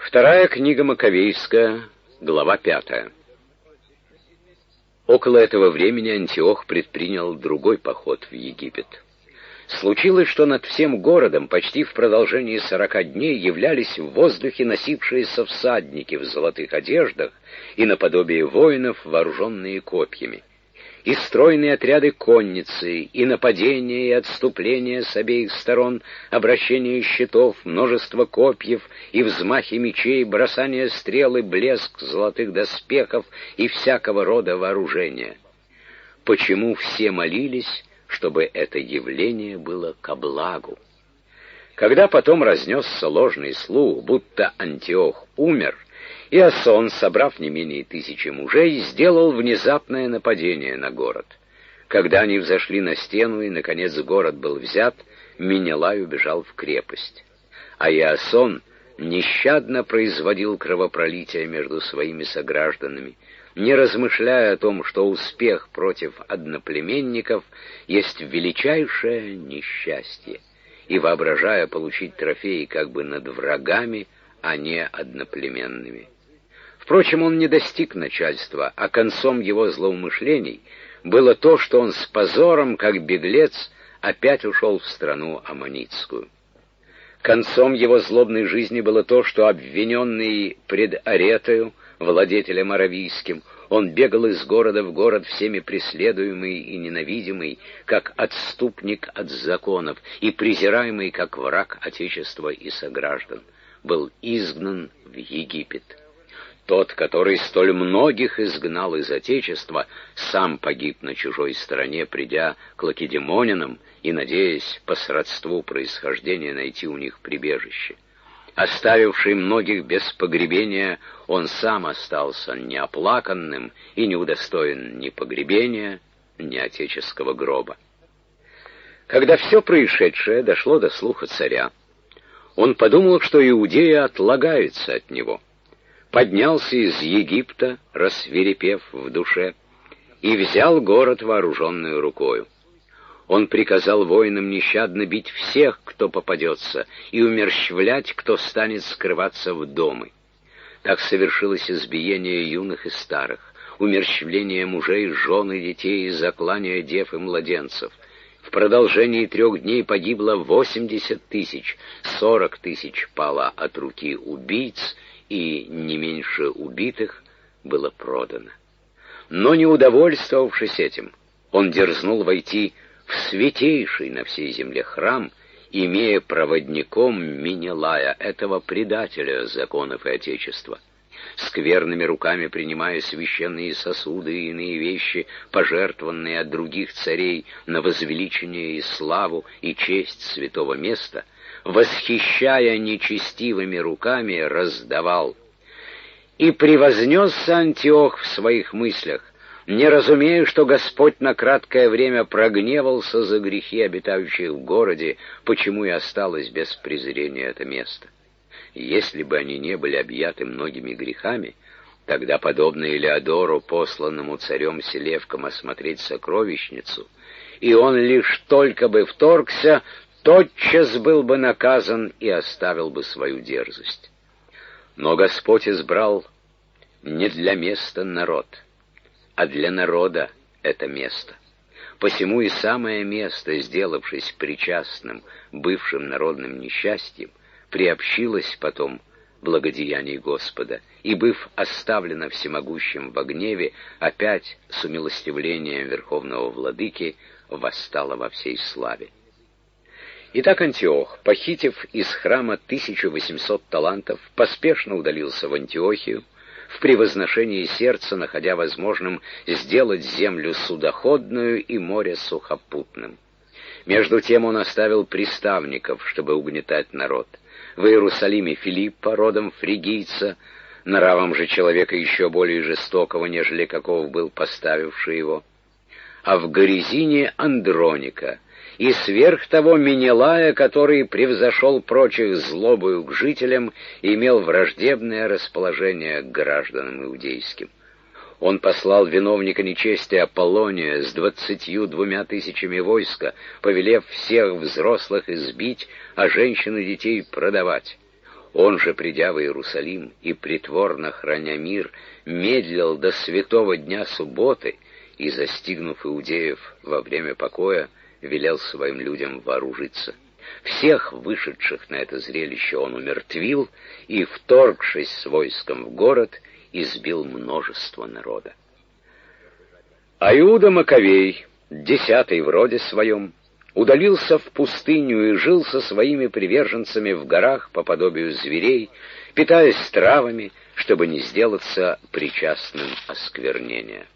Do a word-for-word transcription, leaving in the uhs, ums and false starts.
Вторая книга Маковейская, глава пятая. Около этого времени Антиох предпринял другой поход в Египет. Случилось, что над всем городом почти в продолжении сорока дней являлись в воздухе носившиеся всадники в золотых одеждах и наподобие воинов, вооруженные копьями. И стройные отряды конницы, и нападения, и отступления с обеих сторон, обращение щитов, множество копьев, и взмахи мечей, бросание стрел и блеск золотых доспехов и всякого рода вооружения. Почему все молились, чтобы это явление было ко благу? Когда потом разнесся ложный слух, будто Антиох умер, Иосон, собрав не менее тысячи мужей, сделал внезапное нападение на город. Когда они взошли на стену, и, наконец, город был взят, Менелай убежал в крепость. А Иосон нещадно производил кровопролитие между своими согражданами, не размышляя о том, что успех против одноплеменников есть величайшее несчастье, и воображая получить трофеи как бы над врагами, а не одноплеменными. Впрочем, он не достиг начальства, а концом его злоумышлений было то, что он с позором, как беглец, опять ушел в страну аммонитскую. Концом его злобной жизни было то, что, обвиненный пред Аретою, владетелем аравийским, он бегал из города в город, всеми преследуемый и ненавидимый, как отступник от законов, и презираемый, как враг Отечества и сограждан, был изгнан в Египет. Тот, который столь многих изгнал из Отечества, сам погиб на чужой стороне, придя к лакедемонянам и надеясь по сродству происхождения найти у них прибежище. Оставивший многих без погребения, он сам остался неоплаканным и не удостоен ни погребения, ни отеческого гроба. Когда все происшедшее дошло до слуха царя, он подумал, что Иудея отлагается от него. Поднялся из Египта, рассвирепев в душе, и взял город вооруженную рукою. Он приказал воинам нещадно бить всех, кто попадется, и умерщвлять, кто станет скрываться в доме. Так совершилось избиение юных и старых, умерщвление мужей, жен и детей, и заклание дев и младенцев. В продолжении трех дней погибло восемьдесят тысяч, сорок тысяч пало от руки убийц, и не меньше убитых было продано. Но не удовольствовавшись этим, он дерзнул войти в святейший на всей земле храм, имея проводником Менелая, этого предателя законов и Отечества. Скверными руками принимая священные сосуды и иные вещи, пожертвованные от других царей на возвеличение и славу и честь святого места, восхищая нечестивыми руками, раздавал. И превознесся Антиох в своих мыслях, не разумея, что Господь на краткое время прогневался за грехи обитающих в городе, почему и осталось без презрения это место. Если бы они не были объяты многими грехами, тогда, подобно Илеодору, посланному царем Селевком осмотреть сокровищницу, и он лишь только бы вторгся, тотчас был бы наказан и оставил бы свою дерзость. Но Господь избрал не для места народ, а для народа это место. Посему и самое место, сделавшись причастным бывшим народным несчастьем, приобщилось потом благодеяний Господа, и, быв оставлено всемогущим во гневе, опять с умилостивлением Верховного Владыки восстало во всей славе. Итак, Антиох, похитив из храма тысячу восемьсот талантов, поспешно удалился в Антиохию, в превозношении сердца находя возможным сделать землю судоходную и море сухопутным. Между тем он оставил приставников, чтобы угнетать народ. В Иерусалиме Филиппа, родом фригийца, нравом же человека еще более жестокого, нежели каков был поставивший его, а в Горизине Андроника, и сверх того Менелая, который превзошел прочих злобою к жителям и имел враждебное расположение к гражданам иудейским. Он послал виновника нечестия Аполлония с двадцатью двумя тысячами войска, повелев всех взрослых избить, а женщин и детей продавать. Он же, придя в Иерусалим и притворно храня мир, медлил до святого дня субботы и, застигнув иудеев во время покоя, велел своим людям вооружиться. Всех вышедших на это зрелище он умертвил и, вторгшись с войском в город, избил множество народа. А Иуда Маковей, десятый в роде своем, удалился в пустыню и жил со своими приверженцами в горах по подобию зверей, питаясь травами, чтобы не сделаться причастным осквернения.